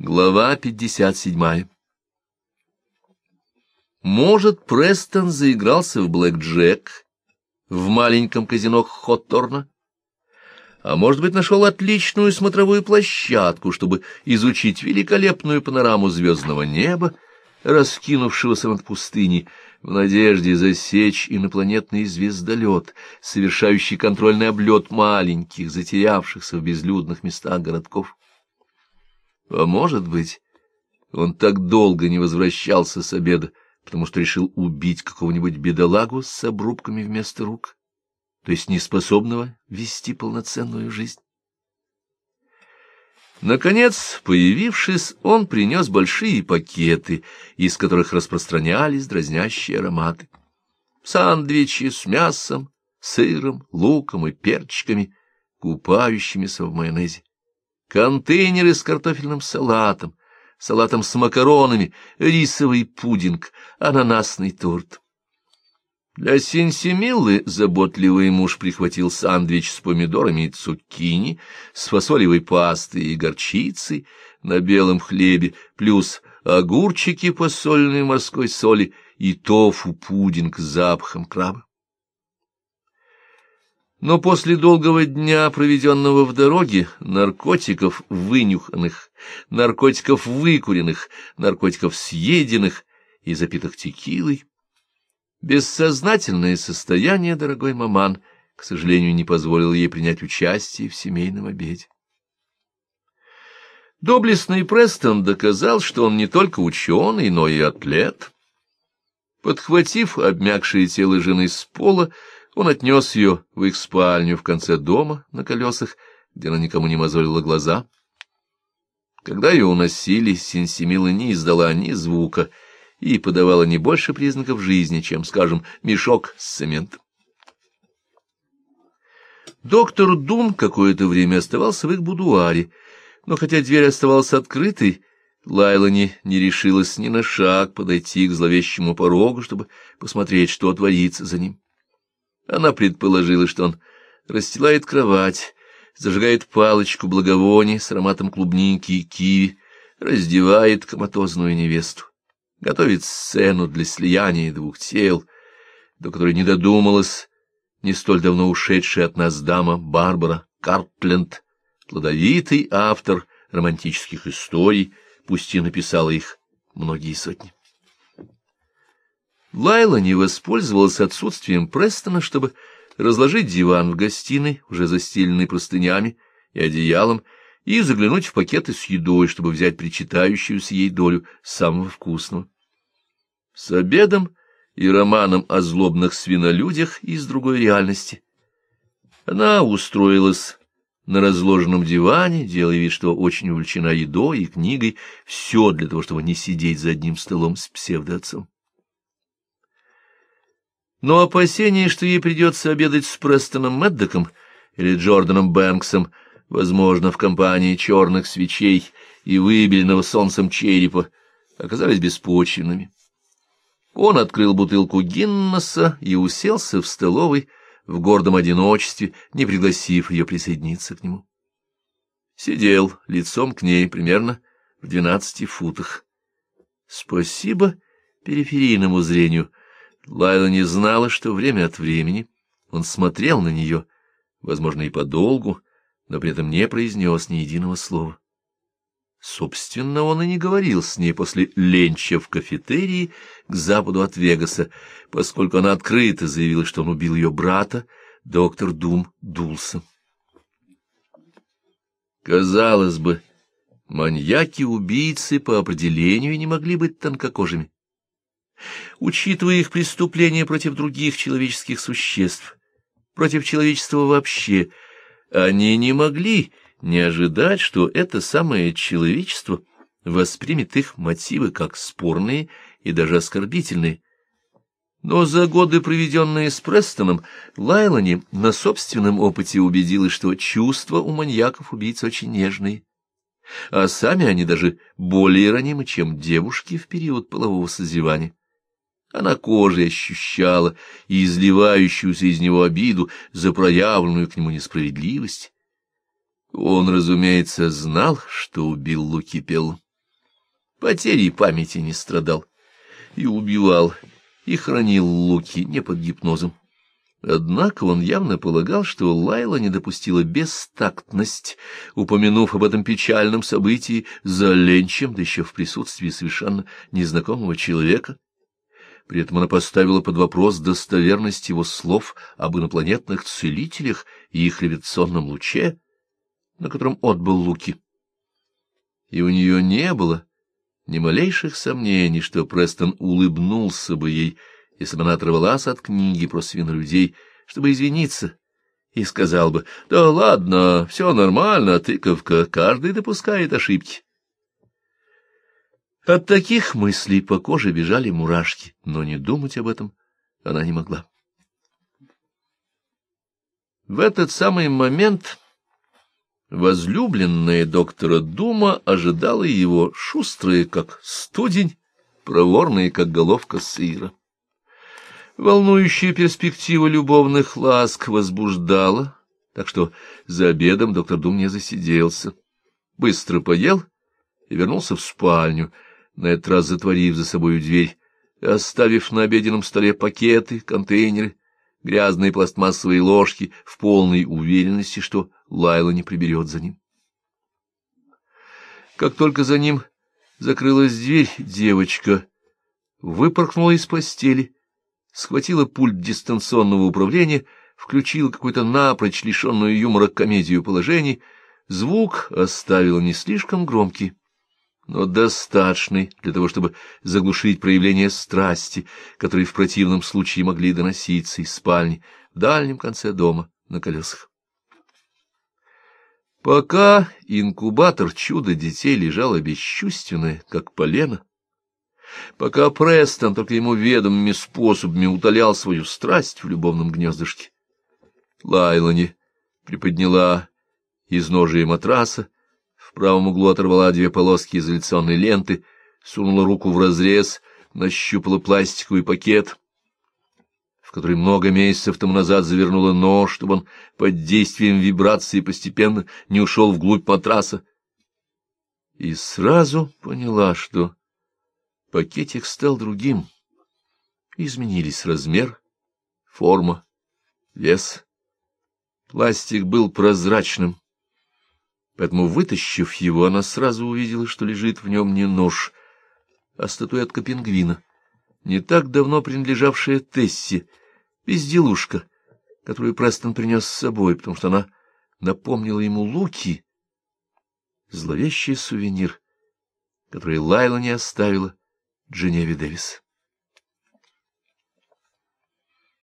Глава 57. Может, Престон заигрался в блэк-джек в маленьком казино Хотторна, а может быть, нашел отличную смотровую площадку, чтобы изучить великолепную панораму звездного неба, раскинувшегося над пустыней, в надежде засечь инопланетный звездолет, совершающий контрольный облет маленьких, затерявшихся в безлюдных местах городков. А может быть, он так долго не возвращался с обеда, потому что решил убить какого-нибудь бедолагу с обрубками вместо рук, то есть неспособного вести полноценную жизнь. Наконец, появившись, он принес большие пакеты, из которых распространялись дразнящие ароматы. Сандвичи с мясом, сыром, луком и перчиками, купающимися в майонезе. Контейнеры с картофельным салатом, салатом с макаронами, рисовый пудинг, ананасный торт. Для Синсимиллы заботливый муж прихватил сандвич с помидорами и цукини, с фасолевой пастой и горчицей на белом хлебе, плюс огурчики, посоленные в морской соли, и тофу-пудинг с запахом краба. Но после долгого дня, проведенного в дороге, наркотиков вынюханных, наркотиков выкуренных, наркотиков съеденных и запитых текилой, бессознательное состояние дорогой маман, к сожалению, не позволило ей принять участие в семейном обеде. Доблестный Престон доказал, что он не только ученый, но и атлет. Подхватив обмякшее тело жены с пола, он отнес ее в их спальню в конце дома на колесах, где она никому не мозолила глаза. Когда ее уносили, Синсимилла не издала ни звука и подавала не больше признаков жизни, чем, скажем, мешок с цементом. Доктор Дум какое-то время оставался в их будуаре, но хотя дверь оставалась открытой, Лайлани не решилась ни на шаг подойти к зловещему порогу, чтобы посмотреть, что творится за ним. Она предположила, что он расстилает кровать, зажигает палочку благовоний с ароматом клубники и киви, раздевает коматозную невесту, готовит сцену для слияния двух тел, до которой не додумалась не столь давно ушедшая от нас дама Барбара Картленд, плодовитый автор романтических историй, пусть и написала их многие сотни. Лайлани воспользовалась отсутствием Престона, чтобы разложить диван в гостиной, уже застеленный простынями и одеялом, и заглянуть в пакеты с едой, чтобы взять причитающуюся ей долю самого вкусного. С обедом и романом о злобных свинолюдях из другой реальности она устроилась на разложенном диване, делая вид, что очень увлечена едой и книгой, все для того, чтобы не сидеть за одним столом с псевдоотцом. Но опасение, что ей придется обедать с Престоном Мэддоком или Джорданом Бэнксом, возможно, в компании черных свечей и выбеленного солнцем черепа, оказались беспочвенными. Он открыл бутылку Гиннесса и уселся в столовой в гордом одиночестве, не пригласив ее присоединиться к нему. Сидел лицом к ней примерно в 12 футах. Спасибо периферийному зрению. Лайла не знала, что время от времени он смотрел на нее, возможно, и подолгу, но при этом не произнес ни единого слова. Собственно, он и не говорил с ней после ленча в кафетерии к западу от Вегаса, поскольку она открыто заявила, что он убил ее брата, доктор Дум дулся. Казалось бы, маньяки-убийцы по определению не могли быть тонкокожими. Учитывая их преступления против других человеческих существ, против человечества вообще, они не могли не ожидать, что это самое человечество воспримет их мотивы как спорные и даже оскорбительные. Но за годы, проведенные с Престоном, Лайлани на собственном опыте убедилась, что чувства у маньяков-убийц очень нежные, а сами они даже более ранимы, чем девушки в период полового созревания. Она кожей ощущала и изливающуюся из него обиду за проявленную к нему несправедливость. Он, разумеется, знал, что убил Луки Пеллу. потерей памяти не страдал, и убивал, и хранил Луки не под гипнозом. Однако он явно полагал, что Лайла не допустила бестактность, упомянув об этом печальном событии за ленчем, да еще в присутствии совершенно незнакомого человека. При этом она поставила под вопрос достоверность его слов об инопланетных целителях и их левитационном луче, на котором отбыл Луки. И у нее не было ни малейших сомнений, что Престон улыбнулся бы ей, если бы она оторвалась от книги про свинолюдей, чтобы извиниться, и сказал бы: «Да ладно, все нормально, тыковка, каждый допускает ошибки». От таких мыслей по коже бежали мурашки, но не думать об этом она не могла. В этот самый момент возлюбленная доктора Дума ожидала его, шустрая, как студень, проворная, как головка сыра. Волнующая перспектива любовных ласк возбуждала, так что за обедом доктор Дум не засиделся. Быстро поел и вернулся в спальню, на этот раз затворив за собою дверь, оставив на обеденном столе пакеты, контейнеры, грязные пластмассовые ложки, в полной уверенности, что Лайла не приберет за ним. Как только за ним закрылась дверь, девочка выпорхнула из постели, схватила пульт дистанционного управления, включила какую-то напрочь лишенную юмора комедию положений, звук оставила не слишком громкий, но достаточный для того, чтобы заглушить проявление страсти, которые в противном случае могли доноситься из спальни в дальнем конце дома на колесах. Пока инкубатор чудо-детей лежало бесчувственное, как полено, пока Престон только ему ведомыми способами утолял свою страсть в любовном гнездышке, Лайлани приподняла изножие матраса, в правом углу оторвала 2 полоски изоляционной ленты, сунула руку в разрез, нащупала пластиковый пакет, в который много месяцев тому назад завернула нож, чтобы он под действием вибрации постепенно не ушел вглубь матраса, и сразу поняла, что пакетик стал другим. Изменились размер, форма, вес. Пластик был прозрачным, поэтому, вытащив его, она сразу увидела, что лежит в нем не нож, а статуэтка пингвина, не так давно принадлежавшая Тессе, безделушка, которую Престон принес с собой, потому что она напомнила ему Луки, зловещий сувенир, который Лайла не оставила Дженеве Дэвис.